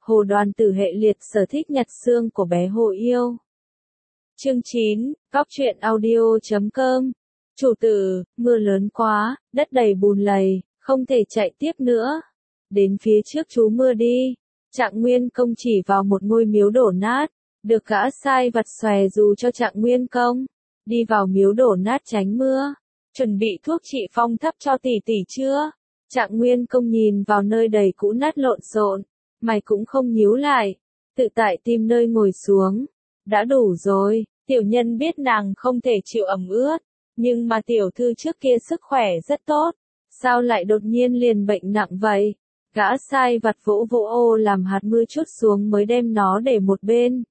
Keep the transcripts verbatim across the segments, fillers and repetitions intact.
Hồ Đoàn Tử hệ liệt sở thích nhặt xương của bé Hồ Yêu. Chương chín, Góc truyện audio chấm com. Chủ tử, mưa lớn quá, đất đầy bùn lầy, không thể chạy tiếp nữa. Đến phía trước chú mưa đi. Trạng Nguyên Công chỉ vào một ngôi miếu đổ nát, được gã sai vặt xòe dù cho Trạng Nguyên Công. Đi vào miếu đổ nát tránh mưa, chuẩn bị thuốc trị phong thấp cho tỷ tỷ chưa? Trạng Nguyên Công nhìn vào nơi đầy cũ nát lộn xộn, mày cũng không nhíu lại, tự tại tìm nơi ngồi xuống. Đã đủ rồi, tiểu nhân biết nàng không thể chịu ẩm ướt, nhưng mà tiểu thư trước kia sức khỏe rất tốt, sao lại đột nhiên liền bệnh nặng vậy? Gã sai vặt vỗ vỗ ô làm hạt mưa chút xuống mới đem nó để một bên.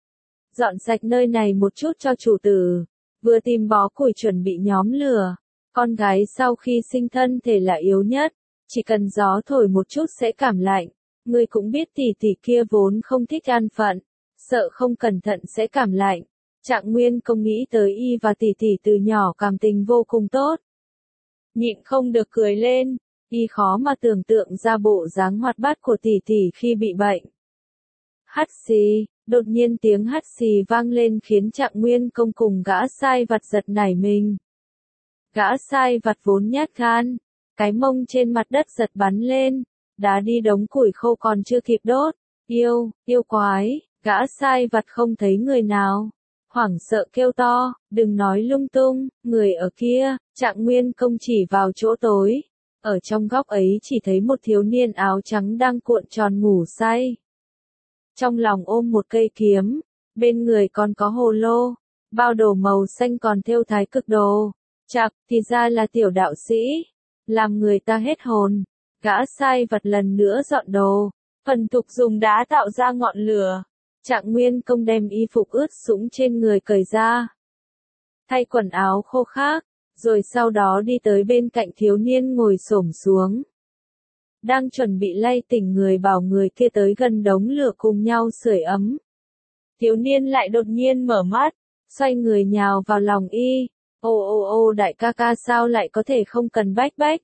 Dọn sạch nơi này một chút cho chủ tử, vừa tìm bó củi chuẩn bị nhóm lửa. Con gái sau khi sinh thân thể là yếu nhất, chỉ cần gió thổi một chút sẽ cảm lạnh. Ngươi cũng biết tỷ tỷ kia vốn không thích an phận, sợ không cẩn thận sẽ cảm lạnh. Trạng Nguyên Công nghĩ tới y và tỷ tỷ từ nhỏ cảm tình vô cùng tốt. Nhịn không được cười lên, y khó mà tưởng tượng ra bộ dáng hoạt bát của tỷ tỷ khi bị bệnh. Hắt xì, đột nhiên tiếng hắt xì vang lên khiến Trạng Nguyên Công cùng gã sai vặt giật nảy mình. Gã sai vặt vốn nhát gan, cái mông trên mặt đất giật bắn lên, đá đi đống củi khô còn chưa kịp đốt. Yêu, yêu quái, gã sai vặt không thấy người nào, hoảng sợ kêu to, đừng nói lung tung, người ở kia. Trạng Nguyên Công chỉ vào chỗ tối, ở trong góc ấy chỉ thấy một thiếu niên áo trắng đang cuộn tròn ngủ say. Trong lòng ôm một cây kiếm, bên người còn có hồ lô, bao đồ màu xanh còn thêu thái cực đồ. Chạc, thì ra là tiểu đạo sĩ, làm người ta hết hồn. Gã sai vặt lần nữa dọn đồ, phần tục dùng đá tạo ra ngọn lửa. Trạng Nguyên Công đem y phục ướt sũng trên người cởi ra, thay quần áo khô khác, rồi sau đó đi tới bên cạnh thiếu niên ngồi xổm xuống. Đang chuẩn bị lay tỉnh người bảo người kia tới gần đống lửa cùng nhau sưởi ấm. Thiếu niên lại đột nhiên mở mắt, xoay người nhào vào lòng y. Ô ô ô đại ca ca sao lại có thể không cần bách bách?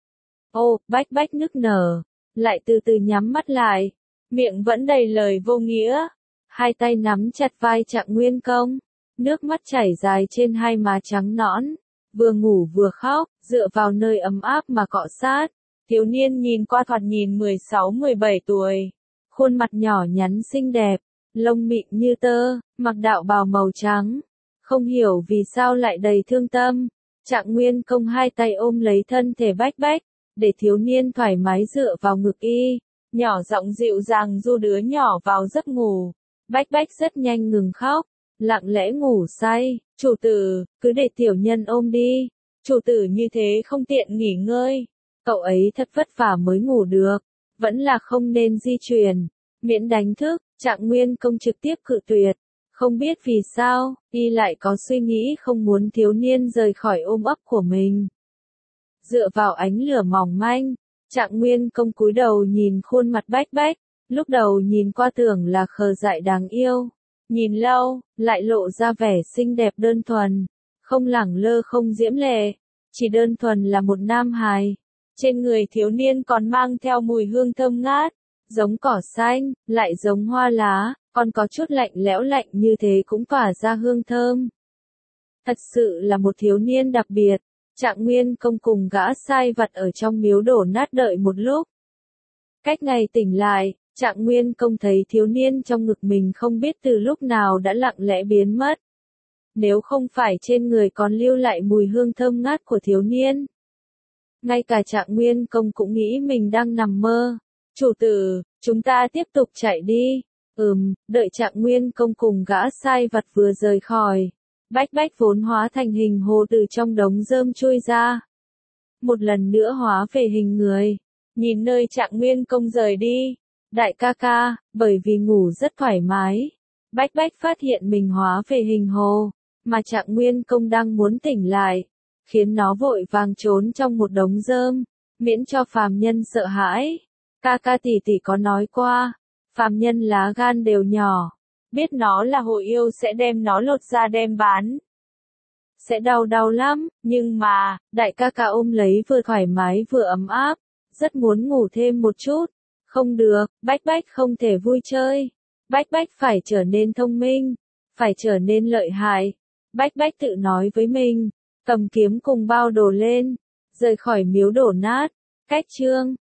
Ô, bách bách nức nở, lại từ từ nhắm mắt lại, miệng vẫn đầy lời vô nghĩa. Hai tay nắm chặt vai Trạng Nguyên Công, nước mắt chảy dài trên hai má trắng nõn, vừa ngủ vừa khóc, dựa vào nơi ấm áp mà cọ sát. Thiếu niên nhìn qua thoạt nhìn mười sáu mười bảy tuổi, khuôn mặt nhỏ nhắn xinh đẹp, lông mịn như tơ, mặc đạo bào màu trắng. Không hiểu vì sao lại đầy thương tâm. Trạng Nguyên Công hai tay ôm lấy thân thể bách bách, để thiếu niên thoải mái dựa vào ngực y, nhỏ giọng dịu dàng du đứa nhỏ vào giấc ngủ. Bách bách rất nhanh ngừng khóc, lặng lẽ ngủ say. Chủ tử, cứ để tiểu nhân ôm đi, chủ tử như thế không tiện nghỉ ngơi, cậu ấy thật vất vả mới ngủ được, vẫn là không nên di chuyển, miễn đánh thức. Trạng Nguyên Công trực tiếp cự tuyệt. Không biết vì sao, y lại có suy nghĩ không muốn thiếu niên rời khỏi ôm ấp của mình. Dựa vào ánh lửa mỏng manh, Trạng Nguyên Công cúi đầu nhìn khuôn mặt bách bách, lúc đầu nhìn qua tưởng là khờ dại đáng yêu. Nhìn lâu, lại lộ ra vẻ xinh đẹp đơn thuần, không lẳng lơ không diễm lệ, chỉ đơn thuần là một nam hài. Trên người thiếu niên còn mang theo mùi hương thơm ngát, giống cỏ xanh, lại giống hoa lá. Còn có chút lạnh lẽo lạnh như thế cũng tỏa ra hương thơm. Thật sự là một thiếu niên đặc biệt. Trạng Nguyên Công cùng gã sai vặt ở trong miếu đổ nát đợi một lúc. Cách ngày tỉnh lại, Trạng Nguyên Công thấy thiếu niên trong ngực mình không biết từ lúc nào đã lặng lẽ biến mất. Nếu không phải trên người còn lưu lại mùi hương thơm ngát của thiếu niên, ngay cả Trạng Nguyên Công cũng nghĩ mình đang nằm mơ. Chủ tử, chúng ta tiếp tục chạy đi. Ừm, đợi Trạng Nguyên Công cùng gã sai vặt vừa rời khỏi, bách bách vốn hóa thành hình hồ từ trong đống rơm chui ra. Một lần nữa hóa về hình người, nhìn nơi Trạng Nguyên Công rời đi. Đại ca ca, bởi vì ngủ rất thoải mái, bách bách phát hiện mình hóa về hình hồ, mà Trạng Nguyên Công đang muốn tỉnh lại, khiến nó vội vàng trốn trong một đống rơm, miễn cho phàm nhân sợ hãi. Ca ca tỷ tỷ có nói qua, phàm nhân lá gan đều nhỏ, biết nó là hồ yêu sẽ đem nó lột ra đem bán. Sẽ đau đau lắm, nhưng mà, đại ca ca ôm lấy vừa thoải mái vừa ấm áp, rất muốn ngủ thêm một chút, Không được, Bách Bách không thể vui chơi. Bách Bách phải trở nên thông minh, phải trở nên lợi hại. Bách Bách tự nói với mình, cầm kiếm cùng bao đồ lên, rời khỏi miếu đổ nát. Cách chương